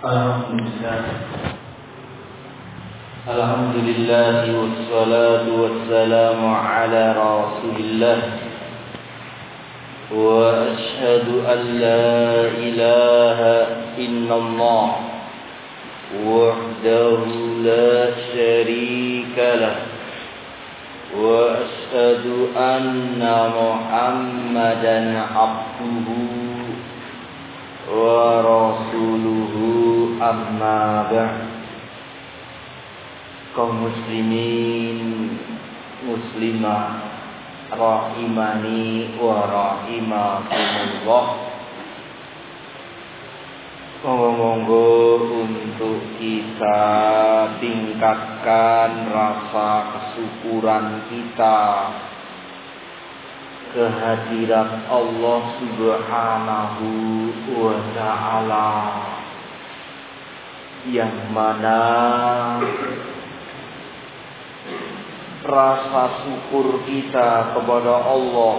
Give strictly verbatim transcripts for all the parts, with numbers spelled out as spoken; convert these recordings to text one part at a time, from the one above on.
Alhamdulillah Alhamdulillah wassalatu wassalamu ala Rasulillah wa ashhadu an la ilaha illallah wahdahu la syarika lah wa ashhadu anna Muhammadan abduhu wa rasuluhu amma ba'd. Kaum muslimin muslimah rahimani wa rahimakumullah, monggo-monggo untuk kita tingkatkan rasa kesyukuran kita kehadirat Allah Subhanahu wa ta'ala, yang mana rasa syukur kita kepada Allah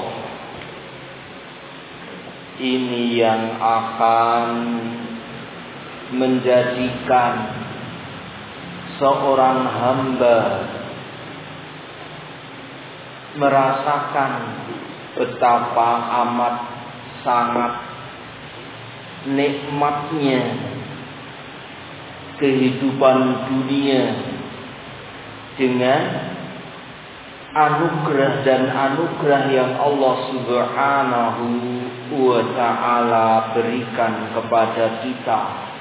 ini yang akan menjadikan seorang hamba merasakan betapa amat sangat nikmatnya kehidupan dunia dengan anugerah dan anugerah yang Allah Subhanahu wa ta'ala berikan kepada kita.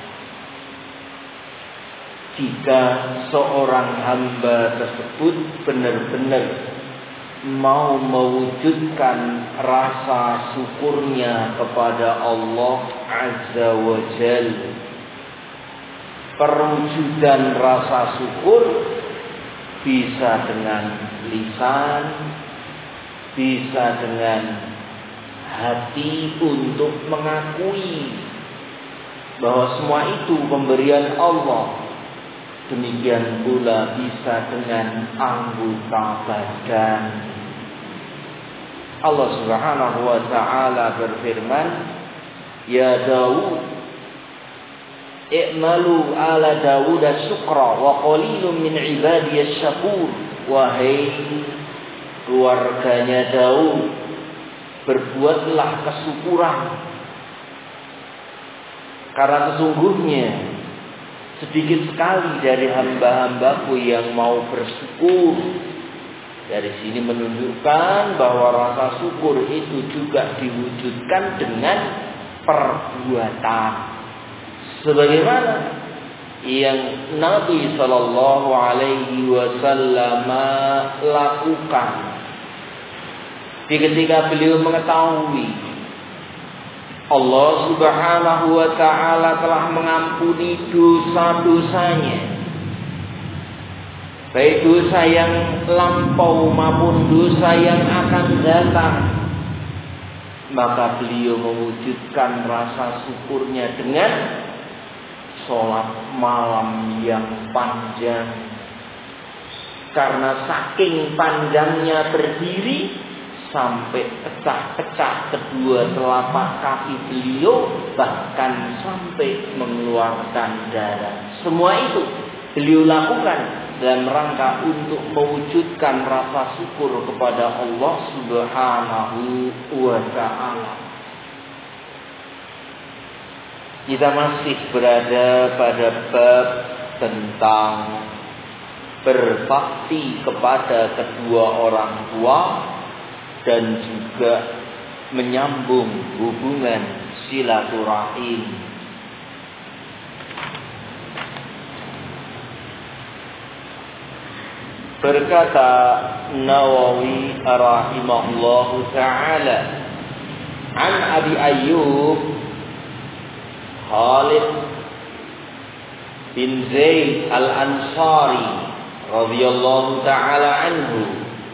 Jika seorang hamba tersebut benar-benar mau mewujudkan rasa syukurnya kepada Allah Azza wa Jalla, perwujudan rasa syukur bisa dengan lisan, bisa dengan hati untuk mengakui bahwa semua itu pemberian Allah. Demikian pula bisa dengan anggota badan. Allah Subhanahu wa ta'ala berfirman, ya Daud, i'malu ala Dawud syukra wa qalilun min ibadiyas syakur. Wahai keluarganya Daud, berbuatlah kesyukuran, karena sesungguhnya sedikit sekali dari hamba-hambaku yang mau bersyukur. Dari sini menunjukkan bahwa rasa syukur itu juga diwujudkan dengan perbuatan, sebagaimana yang Nabi Sallallahu Alaihi Wasallam lakukan di ketika beliau mengetahui Allah Subhanahu wa ta'ala telah mengampuni dosa-dosanya, baik dosa yang lampau maupun dosa yang akan datang. Maka beliau mewujudkan rasa syukurnya dengan sholat malam yang panjang. Karena saking panjangnya berdiri sampai pecah-pecah kedua telapak kaki beliau, bahkan sampai mengeluarkan darah. Semua itu beliau lakukan dalam rangka untuk mewujudkan rasa syukur kepada Allah Subhanahu wa ta'ala. Kita masih berada pada bab tentang berbakti kepada kedua orang tua dan juga menyambung hubungan silaturahim. Berkata Nawawi rahimahullahu ta'ala, an Abi Ayyub Khalid bin Zaid al-Ansari radhiyallahu ta'ala anhu,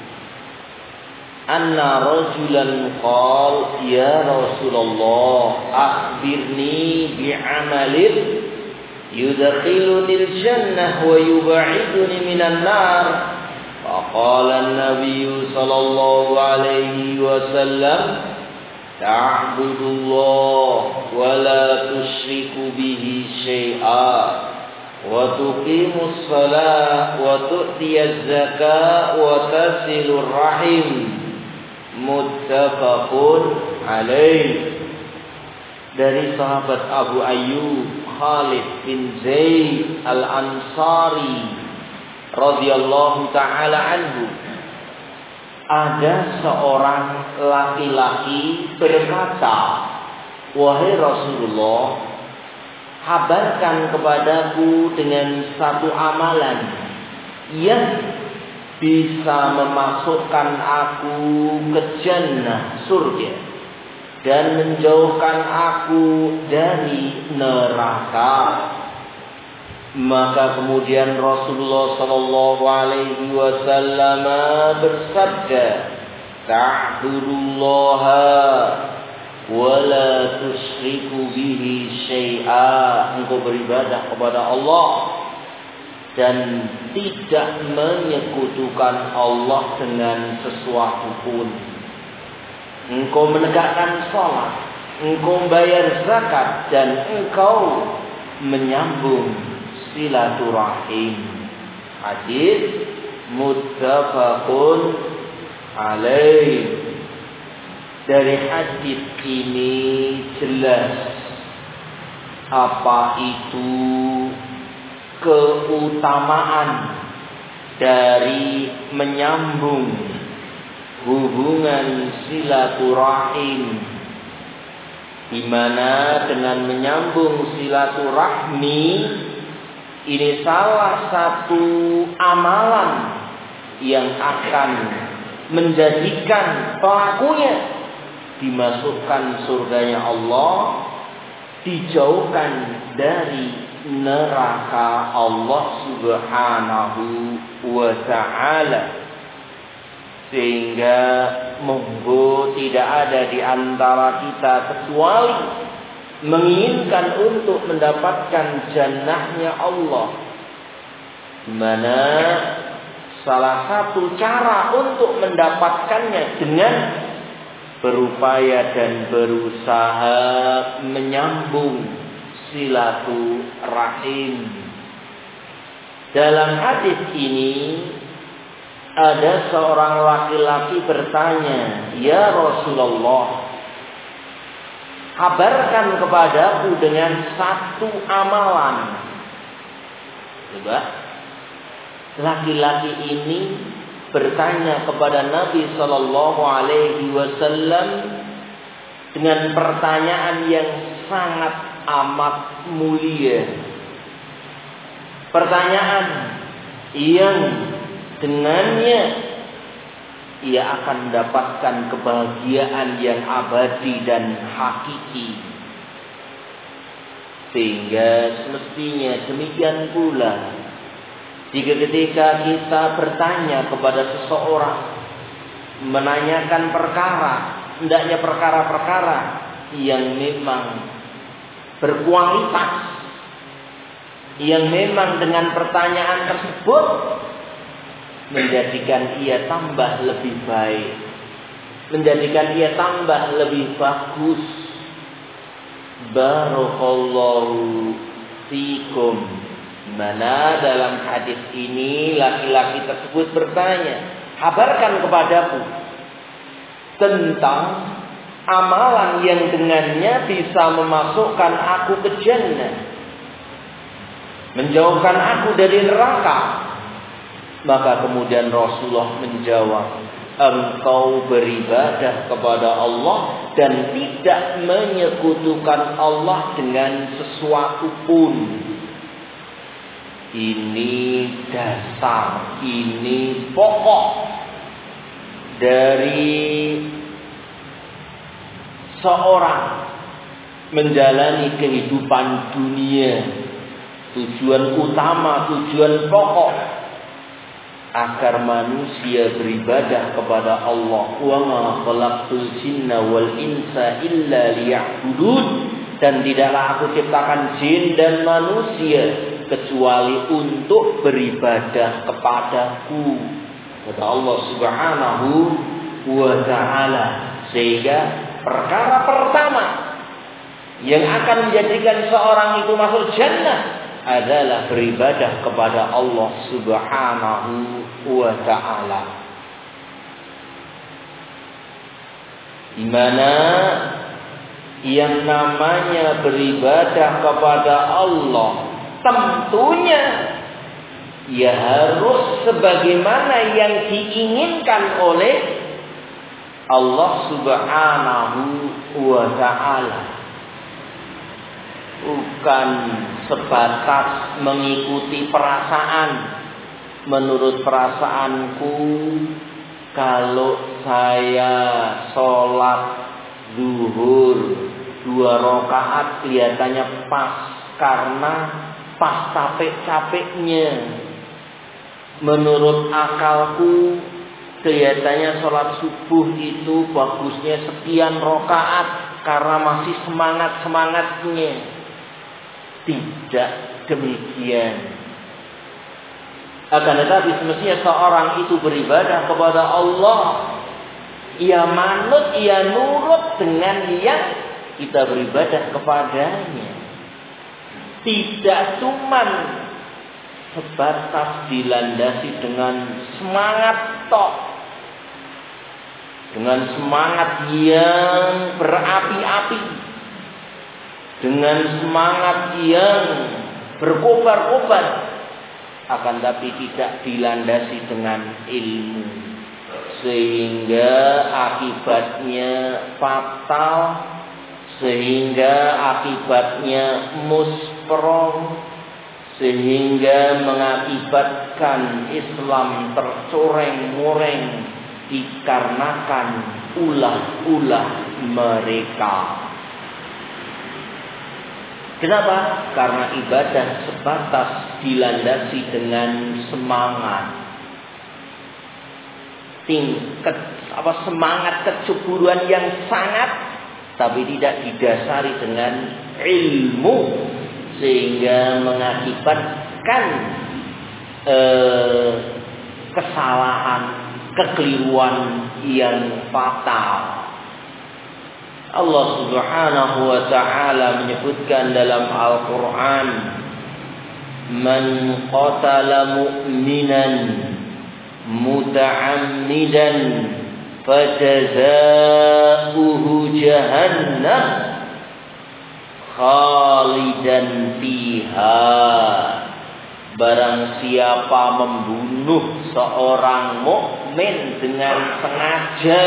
anna rajulan qala ya Rasulullah akhbirni bi'amalin yudkhiluni al-jannah wa yub'iduni minan nar. Faqala an-nabiy sallallahu alaihi wasallam ta'budullah wa la tusyriku bihi syai'a wa tuqimus shalah wa tu'tiyaz zakah wa tasilur rahim. Muttafaqun alaih. Dari sahabat Abu Ayyub Khalid bin Zaid Al-Ansari radhiyallahu taala anhu, ada seorang laki-laki berkata, "Wahai Rasulullah, kabarkan kepadaku dengan satu amalan yang bisa memasukkan aku ke jannah surga dan menjauhkan aku dari neraka." Maka kemudian Rasulullah sallallahu alaihi wasallam bersabda, "Ta'budullaha wa la tusyriku bihi syai'a." Engkau beribadah kepada Allah dan tidak menyekutukan Allah dengan sesuatu pun. Engkau menegakkan salat, engkau bayar zakat, dan engkau menyambung silaturahim. Hadis muttafaqun alaih. Dari hadis ini jelas apa itu keutamaan dari menyambung hubungan silaturahim, di mana dengan menyambung silaturahmi ini salah satu amalan yang akan menjadikan pelakunya dimasukkan surganya Allah, dijauhkan dari neraka Allah Subhanahu wa ta'ala. Sehingga monggo tidak ada di antara kita kecuali menginginkan untuk mendapatkan jannahnya Allah, di mana salah satu cara untuk mendapatkannya dengan berupaya dan berusaha menyambung silaturahim. Dalam hadis ini ada seorang laki-laki bertanya, "Ya Rasulullah, kabarkan kepadaku dengan satu amalan." Coba, laki-laki ini bertanya kepada Nabi Sallallahu Alaihi Wasallam dengan pertanyaan yang sangat amat mulia, pertanyaan yang dengannya ia akan mendapatkan kebahagiaan yang abadi dan hakiki. Sehingga semestinya demikian pula jika ketika kita bertanya kepada seseorang, menanyakan perkara, hendaknya perkara-perkara yang memang berkualitas, yang memang dengan pertanyaan tersebut menjadikan ia tambah lebih baik, menjadikan ia tambah lebih bagus. Barakallahu fikum. Mana dalam hadis ini laki-laki tersebut bertanya, kabarkan kepadaku tentang amalan yang dengannya bisa memasukkan aku ke jannah, menjauhkan aku dari neraka. Maka kemudian Rasulullah menjawab, engkau beribadah kepada Allah dan tidak menyekutukan Allah dengan sesuatu pun. Ini dasar, ini pokok dari seorang menjalani kehidupan dunia. Tujuan utama, tujuan pokok agar manusia beribadah kepada Allah. Wa ma khalaqtul jinna wal insa illa liya'budun. Dan tidaklah aku ciptakan jin dan manusia kecuali untuk beribadah kepadaku, kepada Allah Subhanahu wa ta'ala. Sehingga perkara pertama yang akan menjadikan seorang itu masuk jannah adalah beribadah kepada Allah Subhanahu wa ta'ala. Di mana yang namanya beribadah kepada Allah tentunya ya harus sebagaimana yang diinginkan oleh Allah Subhanahu wa ta'ala. Bukan sebatas mengikuti perasaan. Menurut perasaanku, kalau saya sholat zuhur dua rakaat kelihatannya pas karena pas capek-capeknya. Menurut akalku kelihatannya sholat subuh itu bagusnya sekian rakaat karena masih semangat-semangatnya. Tidak demikian. Akan tetapi semestinya seorang itu beribadah kepada Allah, ia manut, ia nurut dengan yang kita beribadah kepadanya. Tidak cuman sebatas dilandasi dengan semangat tok, dengan semangat yang berapi-api, dengan semangat yang berkobar-kobar, akan tapi tidak dilandasi dengan ilmu, sehingga akibatnya fatal, sehingga akibatnya musprong, sehingga mengakibatkan Islam tercoreng-moreng dikarenakan ulah-ulah mereka. Kenapa? Karena ibadah sebatas dilandasi dengan semangat, tingkat apa semangat kecuburuan yang sangat, tapi tidak didasari dengan ilmu, sehingga mengakibatkan eh, kesalahan, kekeliruan yang fatal. Allah Subhanahu wa ta'ala menyebutkan dalam Al-Quran, man qatala mu'minan muta'ammidan fajaza'uhu jahannam khalidan fiha. Barang siapa membunuh seorang mukmin dengan sengaja,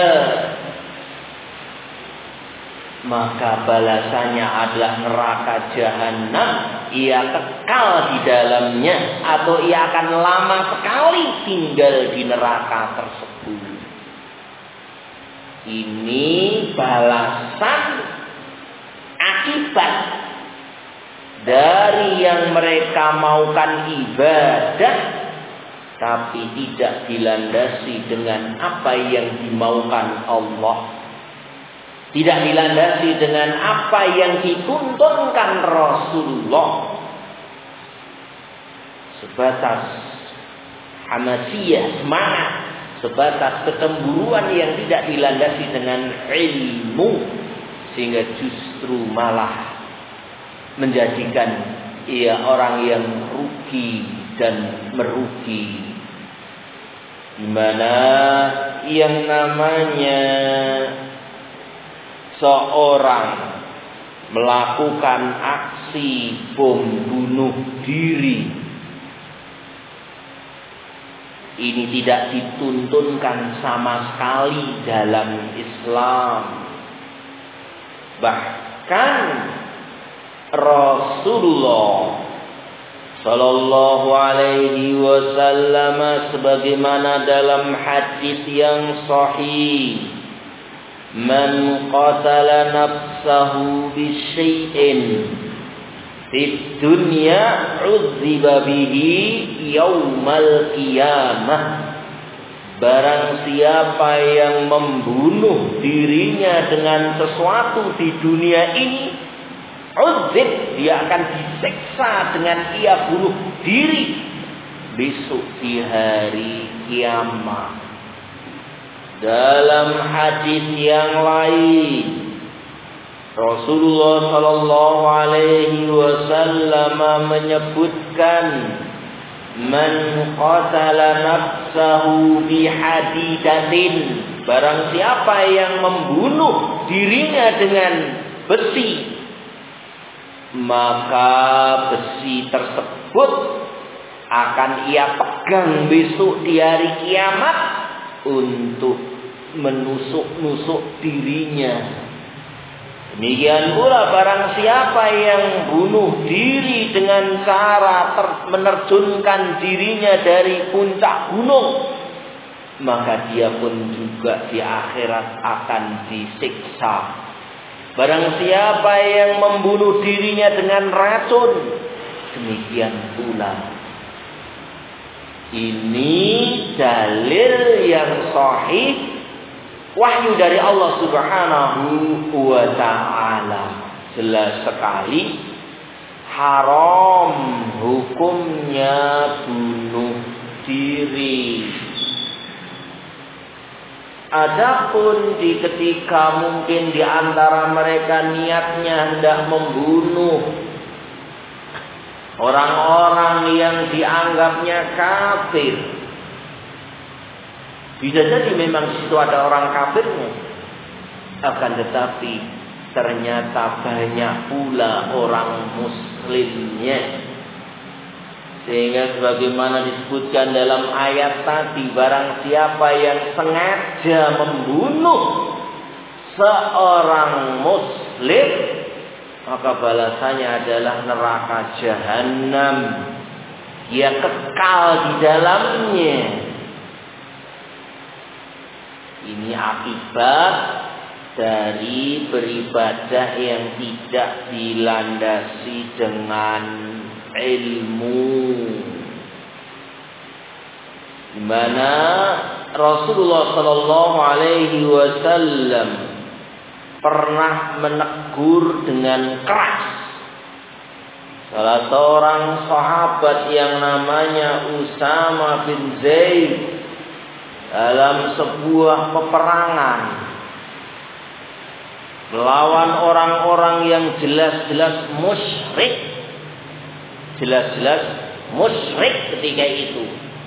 maka balasannya adalah neraka jahanam. Ia kekal di dalamnya, atau ia akan lama sekali tinggal di neraka tersebut. Ini balasan akibat dari yang mereka maukan ibadah, tapi tidak dilandasi dengan apa yang dimaukan Allah, tidak dilandasi dengan apa yang dituntunkan Rasulullah. Sebatas hamasiyah, semangat, sebatas ketemburuan yang tidak dilandasi dengan ilmu, sehingga justru malah menjadikan ia orang yang rugi dan merugi. Di mana yang namanya seorang melakukan aksi bom bunuh diri, ini tidak dituntunkan sama sekali dalam Islam. Bahkan Rasulullah Sallallahu alaihi wasallam sebagaimana dalam hadis yang sahih, man qatala nafsahu bisyai'in fid dunya udziba bihi yaumal qiyamah. Barang siapa yang membunuh dirinya dengan sesuatu di dunia ini, udzib, dia akan disiksa dengan ia bunuh diri besok di hari kiamat. Dalam hadis yang lain, Rasulullah sallallahu alaihi wasallam menyebutkan, man qatala nafsahu bihadidatin, barang siapa yang membunuh dirinya dengan besi, maka besi tersebut akan ia pegang besok di hari kiamat untuk menusuk-nusuk dirinya. Demikian pula barang siapa yang bunuh diri dengan cara ter- menerjunkan dirinya dari puncak gunung, maka dia pun juga di akhirat akan disiksa. Barang siapa yang membunuh dirinya dengan racun, demikian pula. Ini dalil yang sahih, wahyu dari Allah Subhanahu wa ta'ala. Jelas sekali haram hukumnya bunuh diri. Adapun di ketika mungkin di antara mereka niatnya hendak membunuh orang-orang yang dianggapnya kafir, bisa jadi memang situ ada orang kafirnya, akan tetapi ternyata banyak pula orang muslimnya. Sehingga sebagaimana disebutkan dalam ayat tadi, barang siapa yang sengaja membunuh seorang muslim, maka balasannya adalah neraka jahanam. Dia kekal di dalamnya. Ini akibat dari beribadah yang tidak dilandasi dengan ilmu, di mana Rasulullah Sallallahu Alaihi Wasallam pernah menegur dengan keras salah seorang sahabat yang namanya Usama bin Zaid dalam sebuah peperangan melawan orang-orang yang jelas-jelas musyrik. Jelas-jelas musyrik ketika itu.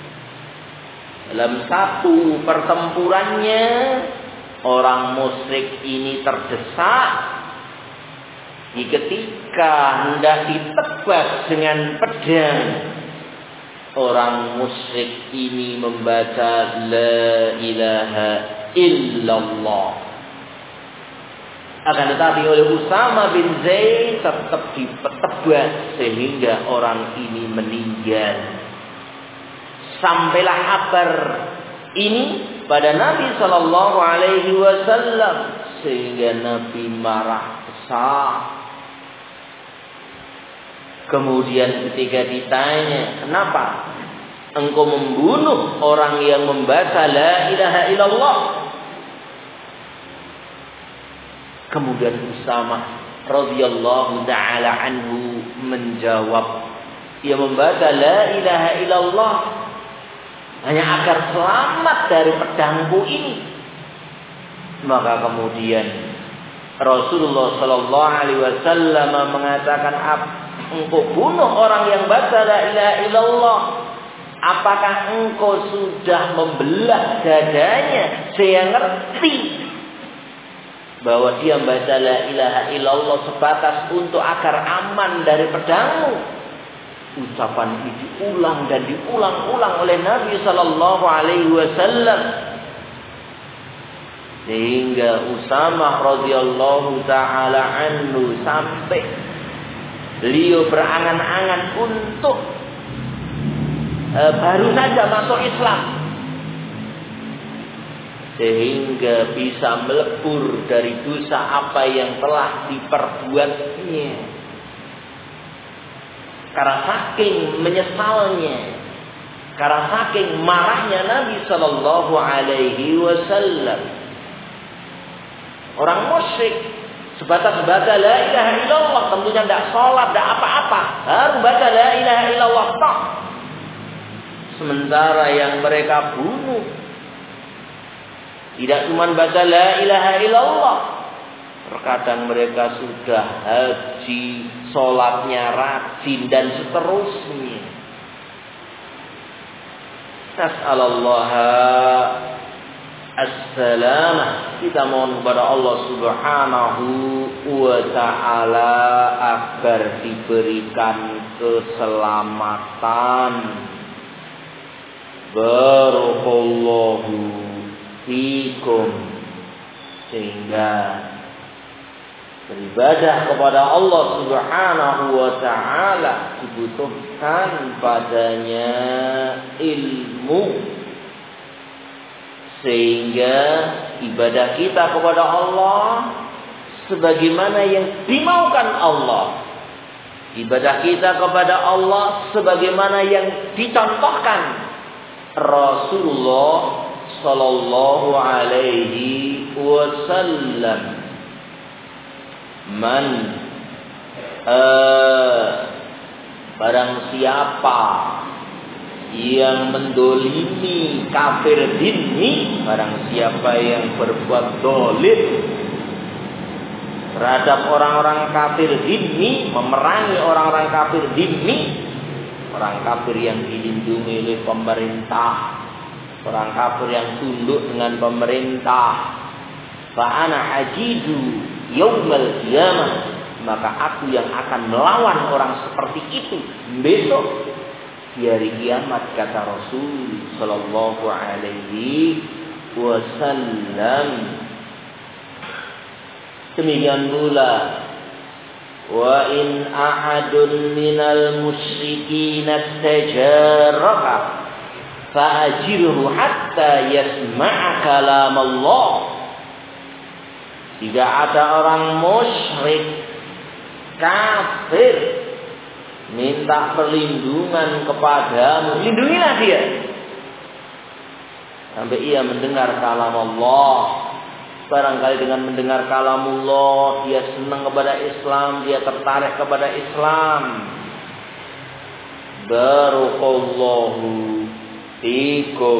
Dalam satu pertempurannya, orang musyrik ini terdesak. Di ketika hendak ditebas dengan pedang, orang musyrik ini membaca la ilaha illallah. Akan tetapi oleh Usama bin Zaid tetap ditebas sehingga orang ini meninggal. Sampailah kabar ini pada Nabi Sallallahu Alaihi Wasallam sehingga Nabi marah besar. Kemudian ketika ditanya, kenapa engkau membunuh orang yang membaca la ilaha illallah? Kemudian Usama radhiyallahu ta'ala anhu menjawab, ia membaca la ilaha illallah hanya agar selamat dari pedangku ini. Maka kemudian Rasulullah sallallahu alaihi wasallam mengatakan, engkau bunuh orang yang baca la ilaha illallah, apakah engkau sudah membelah dadanya? Saya ngerti bahwa dia membaca la ilaha illallah sebatas untuk agar aman dari pedangmu. Ucapan ini diulang dan diulang-ulang oleh Nabi sallallahu alaihi wasallam sehingga Usama radhiyallahu taala anhu sampai beliau berangan-angan untuk e, baru saja masuk Islam, sehingga bisa melebur dari dosa apa yang telah diperbuatnya. Karena saking menyesalnya, karena saking marahnya Nabi Sallallahu Alaihi Wasallam, orang musyrik sebatas baca la ilaha illallah, tentunya tidak sholat, tidak apa-apa, baru baca la ilaha illallah tak. Sementara yang mereka bunuh tidak cuma baca la ilaha illallah, Terkadang mereka sudah haji, sholatnya rajin dan seterusnya. Nas'alullah as-salamah. Kita mohon kepada Allah Subhanahu wa ta'ala agar diberikan keselamatan. Barakallahu fikum. Sehingga beribadah kepada Allah Subhanahu wa ta'ala dibutuhkan padanya ilmu, sehingga ibadah kita kepada Allah sebagaimana yang dimaukan Allah, ibadah kita kepada Allah sebagaimana yang dicontohkan Rasulullah sallallahu alaihi wasallam. Man uh, barang siapa yang mendolimi kafir dhimmi, barang siapa yang berbuat dolim terhadap orang-orang kafir dhimmi, memerangi orang-orang kafir dhimmi, orang kafir yang dilindungi oleh pemerintah, orang kafir yang tunduk dengan pemerintah, fa ana ajidu yaumal qiyamah, maka aku yang akan melawan orang seperti itu besok di hari kiamat, kata Rasul sallallahu alaihi wasallam. Demikian pula, wa in ahadun minal musyrikin tajarraka fa'ajirhu hatta yasma'a kalam Allah. Jika ada orang musyrik kafir minta perlindungan kepadamu, lindungilah dia sampai ia mendengar kalam Allah. Barangkali dengan mendengar kalamullah dia senang kepada Islam, dia tertarik kepada Islam. Barakallahu fikum.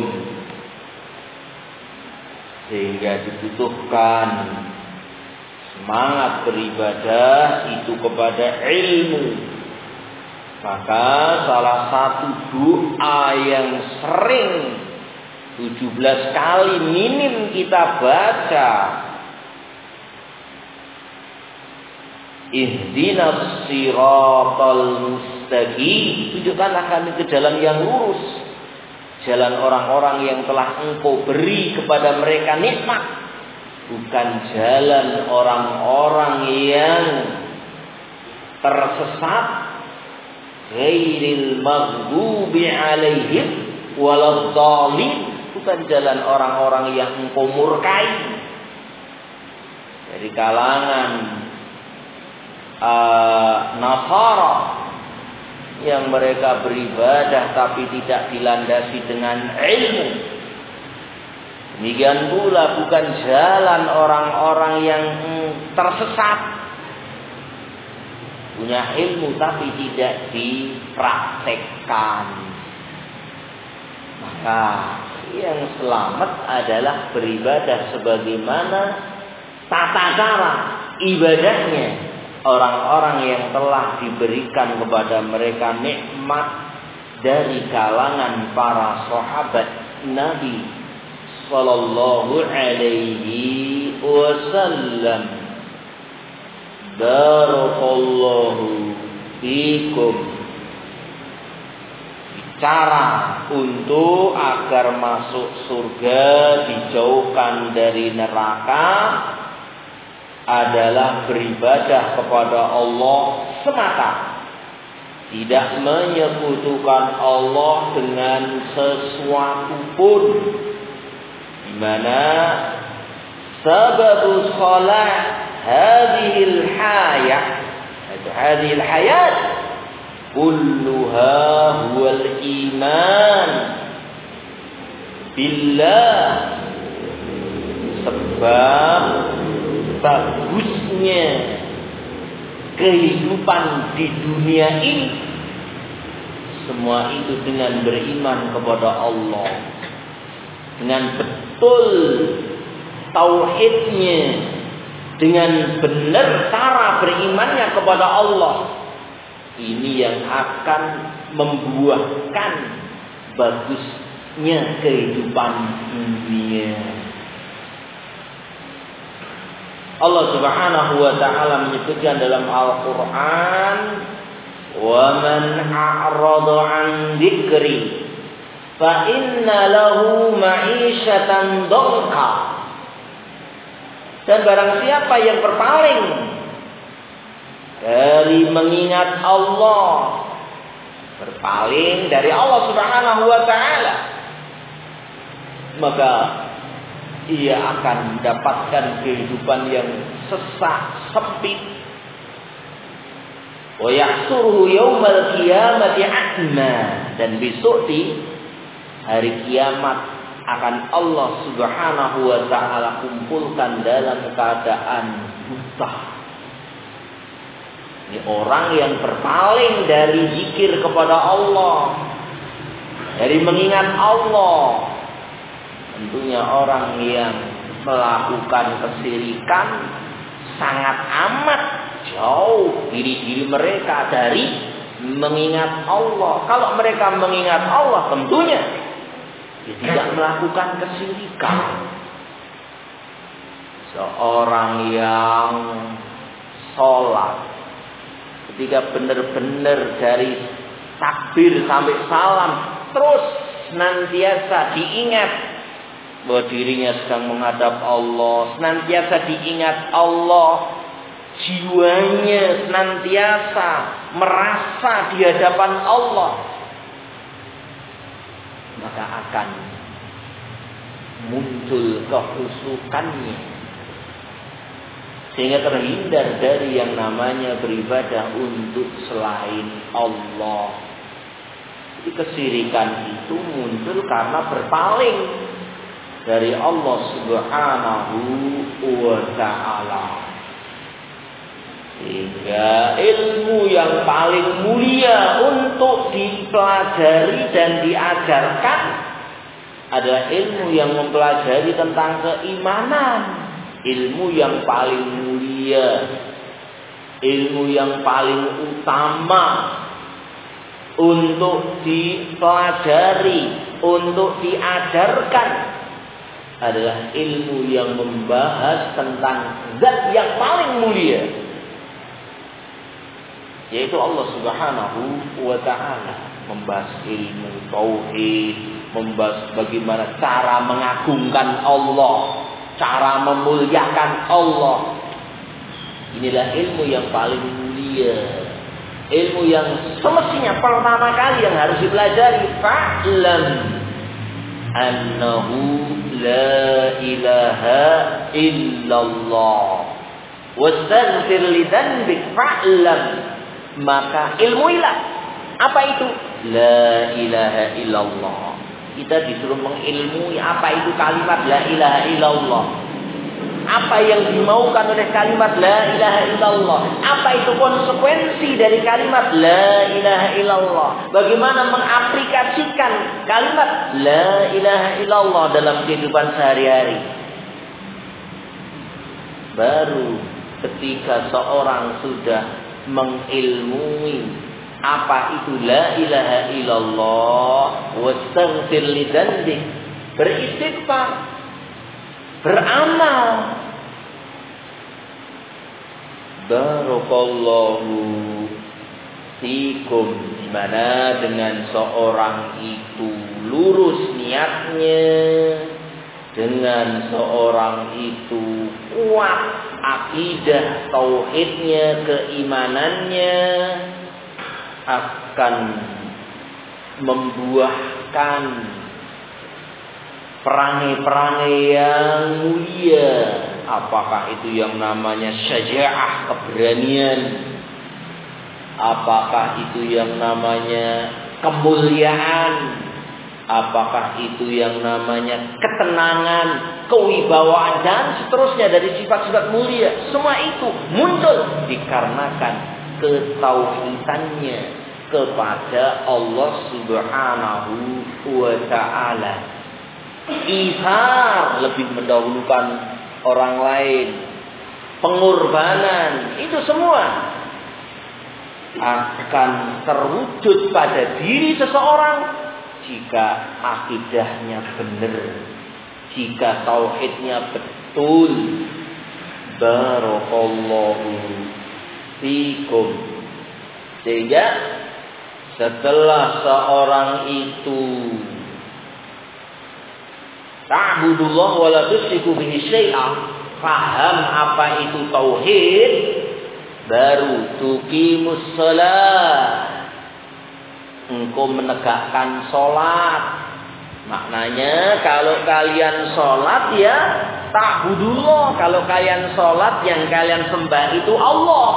Sehingga dibutuhkan semangat beribadah itu kepada ilmu. Maka salah satu doa yang sering tujuh belas kali minim kita baca, ihdinas siratal mustaqim, tunjukkanlah kami ke jalan yang lurus, jalan orang-orang yang telah Engkau beri kepada mereka nikmat, bukan jalan orang-orang yang tersesat, ghairil maghdubi alaihim waladhdallin, bukan jalan orang-orang yang Engkau murkai. Dari kalangan uh, Nasara yang mereka beribadah tapi tidak dilandasi dengan ilmu. Demikian pula bukan jalan orang-orang yang tersesat, punya ilmu tapi tidak dipraktekkan. Maka yang selamat adalah beribadah sebagaimana tata cara ibadahnya orang-orang yang telah diberikan kepada mereka nikmat dari kalangan para sahabat Nabi sallallahu alaihi wasallam. Barakallahu fikum. Cara untuk agar masuk surga, dijauhkan dari neraka, adalah beribadah kepada Allah semata, tidak menyekutukan Allah dengan sesuatu pun. Di mana sebab salat hadhil hayat, itu hadhil hayat kulluha huwal iman billah. Sebab bagusnya kehidupan di dunia ini semua itu dengan beriman kepada Allah, dengan betul tauhidnya, dengan benar cara berimannya kepada Allah, ini yang akan membuahkan bagusnya kehidupan dunia. Allah Subhanahu wa taala menyebutkan dalam Al-Qur'an, "Wa man a'rada 'an dzikri fa inna lahu ma'isyatan dhanka." Dan barang siapa yang berpaling dari mengingat Allah, berpaling dari Allah Subhanahu wa taala, maka ia akan mendapatkan kehidupan yang sesak, sempit. Wa yahsuruhu yaumal qiyamati a'ma, dan besok di hari kiamat akan Allah Subhanahu wa taala kumpulkan dalam keadaan buta. Ini orang yang berpaling dari zikir kepada Allah, dari mengingat Allah. Tentunya orang yang melakukan kesyirikan sangat amat jauh diri-diri mereka dari mengingat Allah. Kalau mereka mengingat Allah, tentunya dia tidak melakukan kesyirikan. Seorang yang sholat, ketika benar-benar dari takbir sampai salam, terus senantiasa diingat bahwa dirinya sedang menghadap Allah, senantiasa diingat Allah, jiwanya senantiasa merasa di hadapan Allah, maka akan muncul kehusukannya, sehingga terhindar dari yang namanya beribadah untuk selain Allah. Jadi kesyirikan itu muncul karena berpaling dari Allah Subhanahu wa ta'ala. Sehingga ilmu yang paling mulia untuk dipelajari dan diajarkan adalah ilmu yang mempelajari tentang keimanan. Ilmu yang paling mulia, ilmu yang paling utama untuk dipelajari, untuk diajarkan adalah ilmu yang membahas tentang zat yang paling mulia, yaitu Allah Subhanahu wa ta'ala. Membahas ilmu tauhid, membahas bagaimana cara mengagungkan Allah, cara memuliakan Allah. Inilah ilmu yang paling mulia, ilmu yang semestinya pertama kali yang harus dipelajari. Fa'lam annahu la ilaha illallah wastaghfir li dzanbik fa'lam. Maka ilmuilah apa itu la ilaha illallah. Kita disuruh mengilmui apa itu kalimat la ilaha illallah, apa yang dimaukan oleh kalimat la ilaha illallah, apa itu konsekuensi dari kalimat la ilaha illallah, bagaimana mengaplikasikan kalimat la ilaha illallah dalam kehidupan sehari-hari. Baru ketika seorang sudah mengilmui apa itu la ilaha illallah, wastaghfir li dzanbik, beristighfar, beramal. Barakallahu fikum, di mana dengan seorang itu lurus niatnya, dengan seorang itu kuat akidah tauhidnya, keimanannya, akan membuahkan perangai-perangai yang mulia. Apakah itu yang namanya syaja'ah, keberanian, apakah itu yang namanya kemuliaan, apakah itu yang namanya ketenangan, kewibawaan, dan seterusnya dari sifat-sifat mulia. Semua itu muncul dikarenakan ketauhidannya kepada Allah Subhanahu wa ta'ala. Ihar, lebih mendahulukan orang lain, pengorbanan, itu semua akan terwujud pada diri seseorang jika akidahnya benar, jika tauhidnya betul. Barakallahu fikum. Sehingga setelah seorang itu ta'budullah wa la tusyriku bihi syai'a, paham apa itu tauhid, baru tuqimus shalah, engkau menegakkan sholat. Maknanya kalau kalian sholat ya ta'budullah, kalau kalian sholat yang kalian sembah itu Allah,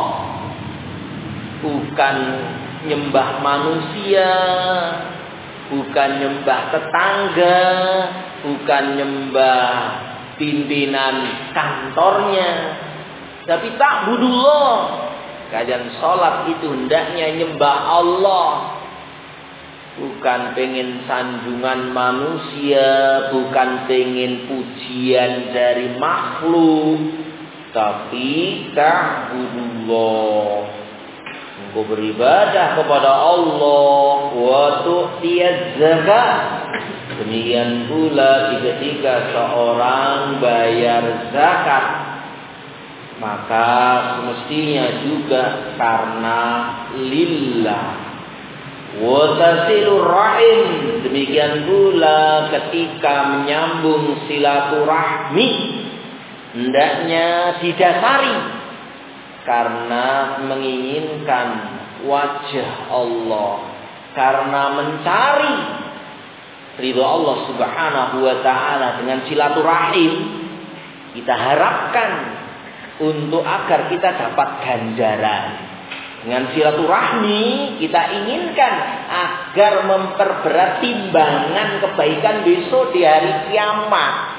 bukan nyembah manusia, bukan nyembah tetangga, bukan nyembah pimpinan kantornya, tapi ta'budullah. Kalian sholat itu hendaknya nyembah Allah, bukan pengen sanjungan manusia, bukan pengen pujian dari makhluk, tapi ta'budullah. Engkau beribadah kepada Allah, wa tu'tiyaz zakat. Demikian pula ketika seorang bayar zakat, maka semestinya juga karena lillah. Wa tasilur rahim. Demikian pula ketika menyambung silaturahmi, hendaknya didasari karena menginginkan wajah Allah, karena mencari ridho Allah Subhanahu wa ta'ala. Dengan silaturahim kita harapkan untuk agar kita dapat ganjaran. Dengan silaturahmi kita inginkan agar memperberat timbangan kebaikan besok di hari kiamat.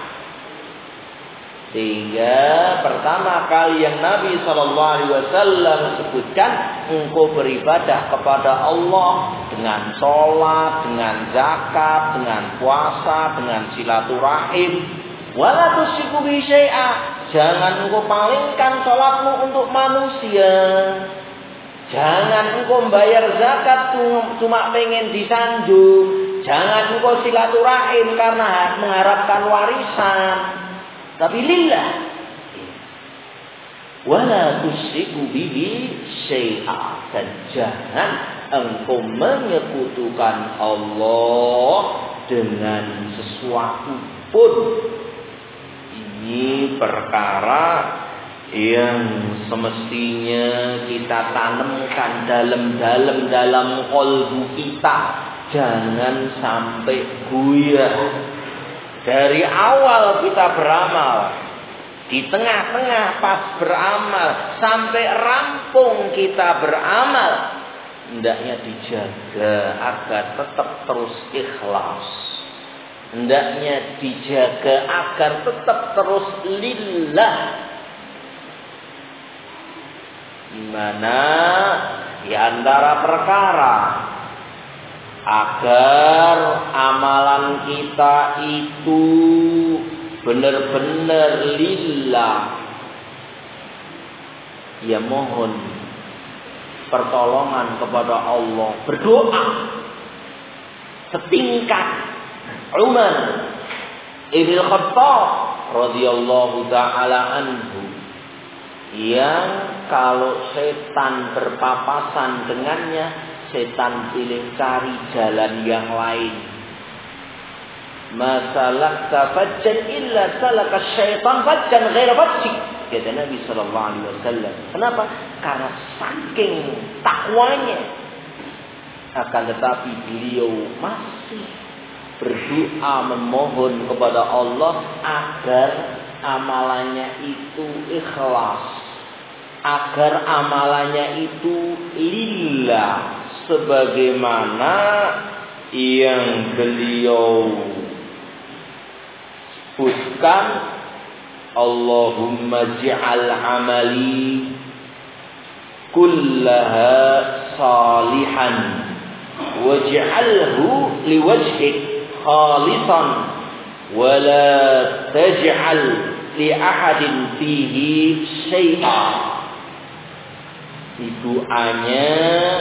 Sehingga pertama kali yang Nabi shallallahu alaihi wasallam sebutkan, engkau beribadah kepada Allah dengan sholat, dengan zakat, dengan puasa, dengan silaturahim. Wala tusyriku bihi syai'a. Jangan engkau palingkan sholatmu untuk manusia. Jangan engkau membayar zakat cuma pengen disanjung. Jangan engkau silaturahim karena mengharapkan warisan, tapi lillah. Wala tusyriku bihi syai'a. Dan jangan engkau menyekutukan Allah dengan sesuatu pun. Ini perkara yang semestinya kita tanamkan dalam-dalam dalam qalbu kita. Jangan sampai goyah. Dari awal kita beramal, di tengah-tengah pas beramal, sampai rampung kita beramal, hendaknya dijaga agar tetap terus ikhlas. Hendaknya dijaga agar tetap terus lillah. Dimana di antara perkara agar amalan kita itu benar-benar lillah, ya mohon pertolongan kepada Allah, berdoa setingkat Umar Ibn Khattab radhiyallahu taala anhu, yang kalau setan berpapasan dengannya, setan pilih cari jalan yang lain. Masalakta fajjan illa salaka syaitan fajjan ghaira fajjik, kata Nabi sallallahu alaihi wasallam. Kenapa? Karena saking takwanya. Akan tetapi beliau masih berdoa memohon kepada Allah agar amalannya itu ikhlas, agar amalannya itu lillah, sebagaimana yang beliau sebutkan, Allahumma ja'al amali kullaha salihan waj'alhu liwajhik khalisan wa la taj'al li ahadin fihi syai'a. Di doanya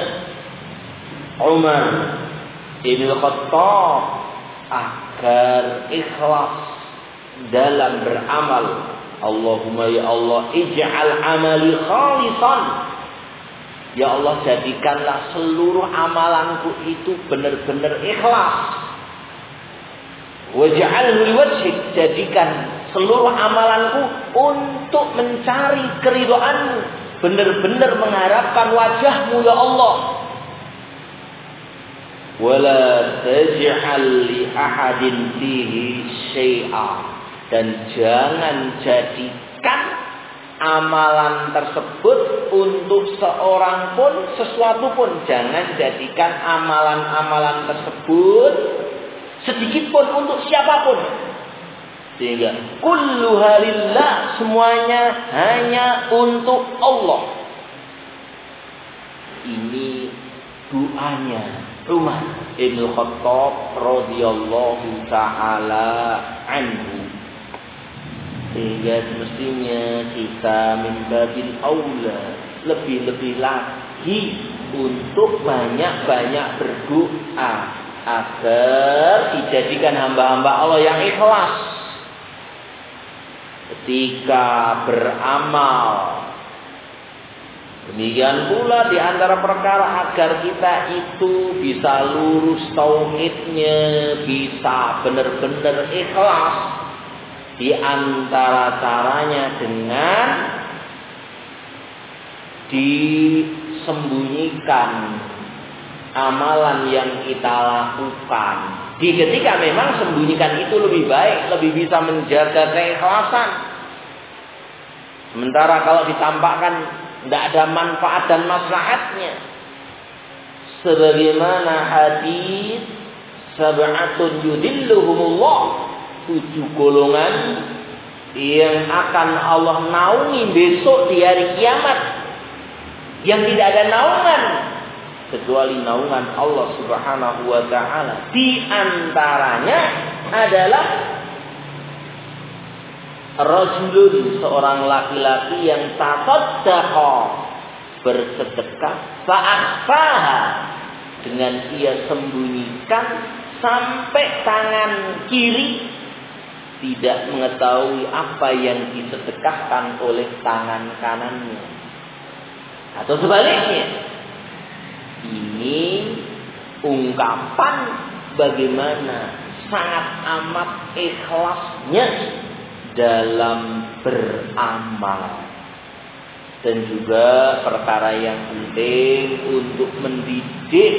Umar Ibn Khattab agar ikhlas dalam beramal. Allahumma ya Allah, ij'al amali khalisan. Ya Allah, jadikanlah seluruh amalanku itu benar-benar ikhlas. Waj'alhu liwajhik, jadikan seluruh amalanku untuk mencari keridhaanmu, benar-benar mengharapkan wajahmu ya Allah. Wala taj'al li ahadin fihi syai'a, dan jangan jadikan amalan tersebut untuk seorang pun, sesuatu pun. Jangan jadikan amalan-amalan tersebut sedikit pun untuk siapapun. Sehingga kulluha lillah, semuanya hanya untuk Allah. Ini doanya Umar Ibn Khattab radhiyallahu taala anhu. Sehingga semestinya kita minta bil aula, lebih-lebih lagi untuk banyak-banyak berdoa agar dijadikan hamba-hamba Allah yang ikhlas ketika beramal. Demikian pula di antara perkara agar kita itu bisa lurus tauhidnya, bisa benar-benar ikhlas. Di antara caranya dengan disembunyikan amalan yang kita lakukan. Di ketika memang sembunyikan itu lebih baik, lebih bisa menjaga keikhlasan. Sementara kalau ditampakkan tidak ada manfaat dan maslahatnya. Sebagaimana hadis sab'atun yudilluhumullah, tujuh golongan yang akan Allah naungi besok di hari kiamat, yang tidak ada naungan kecuali naungan Allah Subhanahu wa taala. Di antaranya adalah rajulun, seorang laki-laki yang tasaddaqa, bersedekah, fa'akhfaha, dengan ia sembunyikan sampai tangan kiri tidak mengetahui apa yang disedekahkan oleh tangan kanannya. Atau sebaliknya. Ini ungkapan bagaimana sangat amat ikhlasnya dalam beramal. Dan juga perkara yang penting untuk mendidik,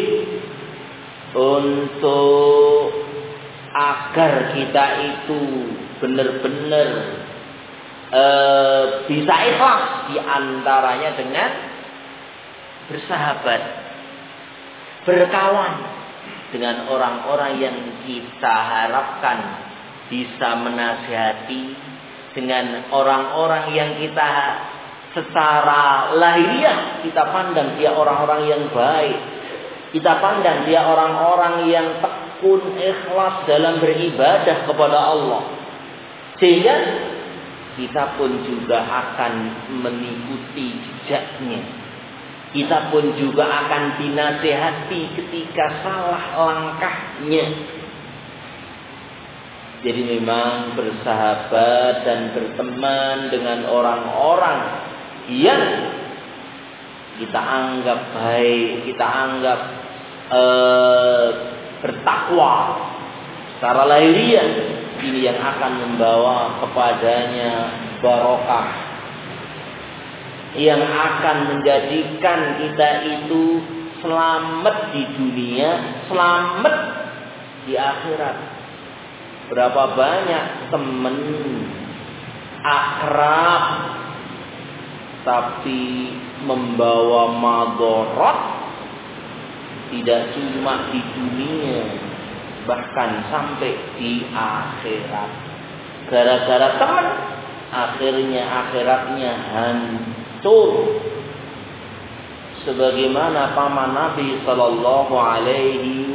untuk agar kita itu benar-benar e, bisa ikhlas, di antaranya dengan bersahabat, berkawan dengan orang-orang yang kita harapkan bisa menasihati, dengan orang-orang yang kita secara lahiriah kita pandang dia orang-orang yang baik, kita pandang dia orang-orang yang tekun ikhlas dalam beribadah kepada Allah, sehingga kita pun juga akan mengikuti jejaknya. Kita pun juga akan dinasihati ketika salah langkahnya. Jadi memang bersahabat dan berteman dengan orang-orang yang kita anggap baik, kita anggap eh, bertakwa secara lahiriah, ini yang akan membawa kepadanya barokah, yang akan menjadikan kita itu selamat di dunia, selamat di akhirat. Berapa banyak teman akrab tapi membawa madharat, tidak cuma di dunia, bahkan sampai di akhirat. Gara-gara teman, akhirnya akhiratnya hancur. Sebagaimana paman Nabi sallallahu alaihi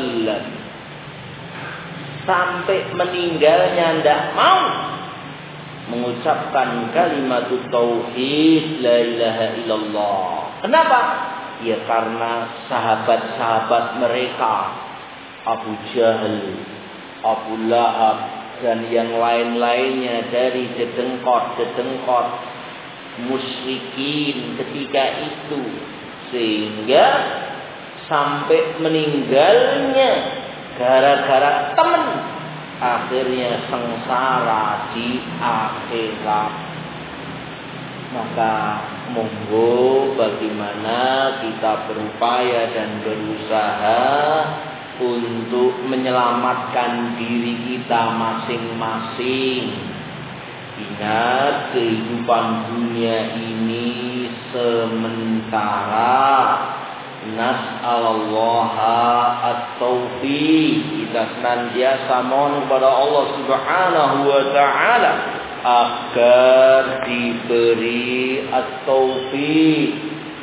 wasallam sampai meninggalnya tidak mau mengucapkan kalimat tauhid la ilaha illallah. Kenapa? Ya karena sahabat-sahabat mereka, Abu Jahal, Abu Lahab, dan yang lain-lainnya dari dedengkot-dedengkot musyrikin ketika itu, sehingga sampai meninggalnya gara-gara teman, akhirnya sengsara di akhirat. Maka monggo bagaimana kita berupaya dan berusaha untuk menyelamatkan diri kita masing-masing. Ingat, kehidupan dunia ini sementara. Nas'alallaha at-taufiq. Kita senantiasa mohon kepada Allah Subhanahu wa taala agar diberi at-taufiq.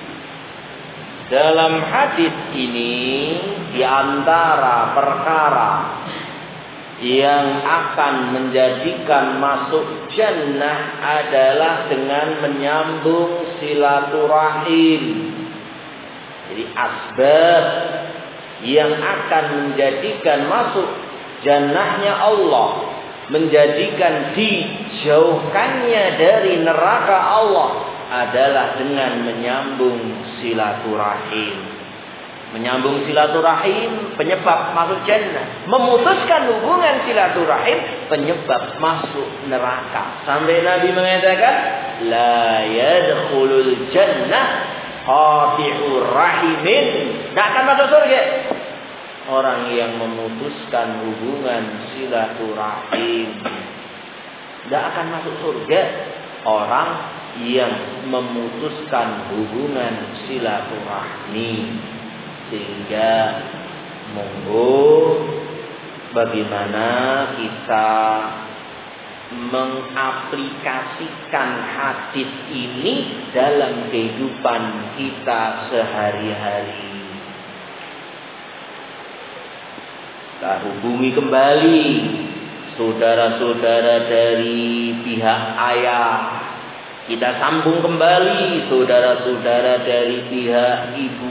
Dalam hadis ini, di antara perkara yang akan menjadikan masuk jannah adalah dengan menyambung silaturahim. Jadi asbab yang akan menjadikan masuk jannahnya Allah, menjadikan dijauhkannya dari neraka Allah adalah dengan menyambung silaturahim. Menyambung silaturahim penyebab masuk jannah. Memutuskan hubungan silaturahim penyebab masuk neraka. Sampai Nabi mengatakan, la yadkhulul jannah qati'ur rahimin. Tidak akan masuk surga orang yang memutuskan hubungan silaturahim. Tidak akan masuk surga orang yang memutuskan hubungan silaturahmi. Sehingga monggo bagaimana kita mengaplikasikan hadis ini dalam kehidupan kita sehari-hari. Kita hubungi kembali saudara-saudara dari pihak ayah. Kita sambung kembali saudara-saudara dari pihak ibu.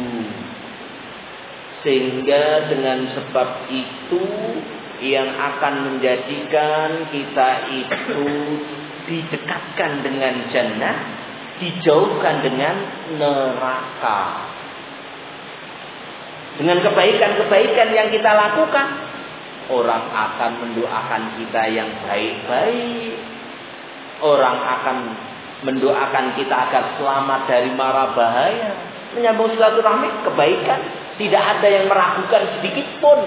Sehingga dengan sebab itu yang akan menjadikan kita itu didekatkan dengan jannah, dijauhkan dengan neraka. Dengan kebaikan-kebaikan yang kita lakukan, orang akan mendoakan kita yang baik-baik. Orang akan mendoakan kita agar selamat dari mara bahaya. Menyambung silaturahmi, kebaikan. Tidak ada yang meragukan sedikit pun.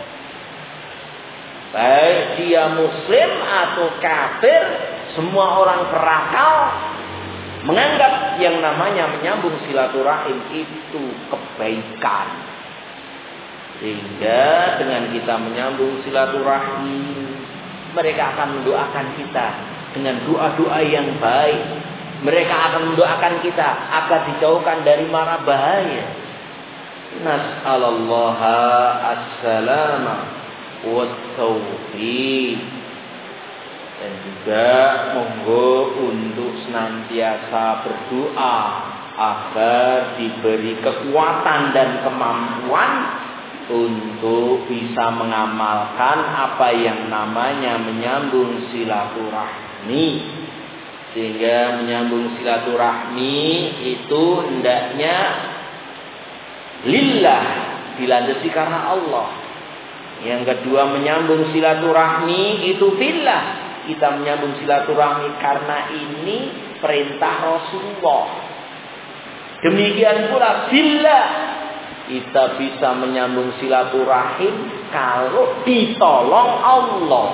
Baik dia muslim atau kafir, semua orang berakal menganggap yang namanya menyambung silaturahim itu kebaikan. Sehingga dengan kita menyambung silaturahim, mereka akan mendoakan kita dengan doa-doa yang baik. Mereka akan mendoakan kita agar dijauhkan dari mara bahaya. Nas'alallaha as-salama wa taufiq. Dan juga monggo untuk senantiasa berdoa agar diberi kekuatan dan kemampuan untuk bisa mengamalkan apa yang namanya menyambung silaturahmi. Sehingga menyambung silaturahmi itu hendaknya lillah, dilandasi karena Allah. Yang kedua, menyambung silaturahmi itu billah. Kita menyambung silaturahmi karena ini perintah Rasulullah. Demikian pula billah, kita bisa menyambung silaturahim kalau ditolong Allah.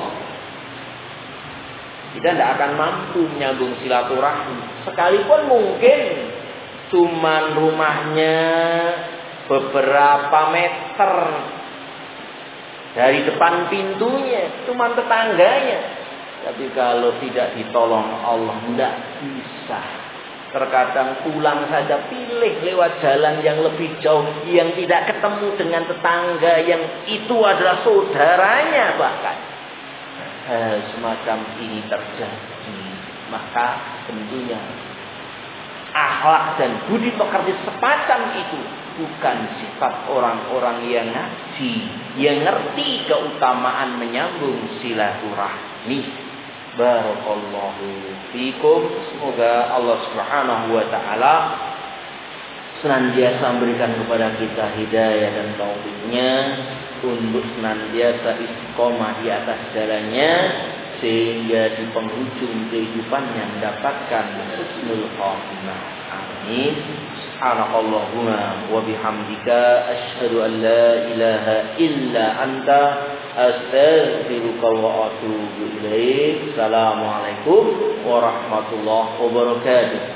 Kita tidak akan mampu menyambung silaturahmi. Sekalipun mungkin cuman rumahnya beberapa meter dari depan pintunya, cuman tetangganya. Tapi kalau tidak ditolong Allah, tidak bisa. Terkadang pulang saja pilih lewat jalan yang lebih jauh, yang tidak ketemu dengan tetangga yang itu adalah saudaranya bahkan. hal semacam ini terjadi, maka tentunya akhlak dan budi pekerti semacam itu bukan sifat orang-orang yang ngaji, yang ngerti keutamaan menyambung silaturahmi. Barakallahu fikum. Semoga Allah Subhanahu wa taala senantiasa memberikan kepada kita hidayah dan taufiknya untuk senantiasa istiqomah di atas jalannya, sehingga di penghujung kehidupannya mendapatkan husnul khatimah. Amin. Subhanakallahumma wa bihamdika asyhadu an la ilaha illa anta astaghfiruka wa atubu ilaik. Assalamualaikum warahmatullahi wabarakatuh.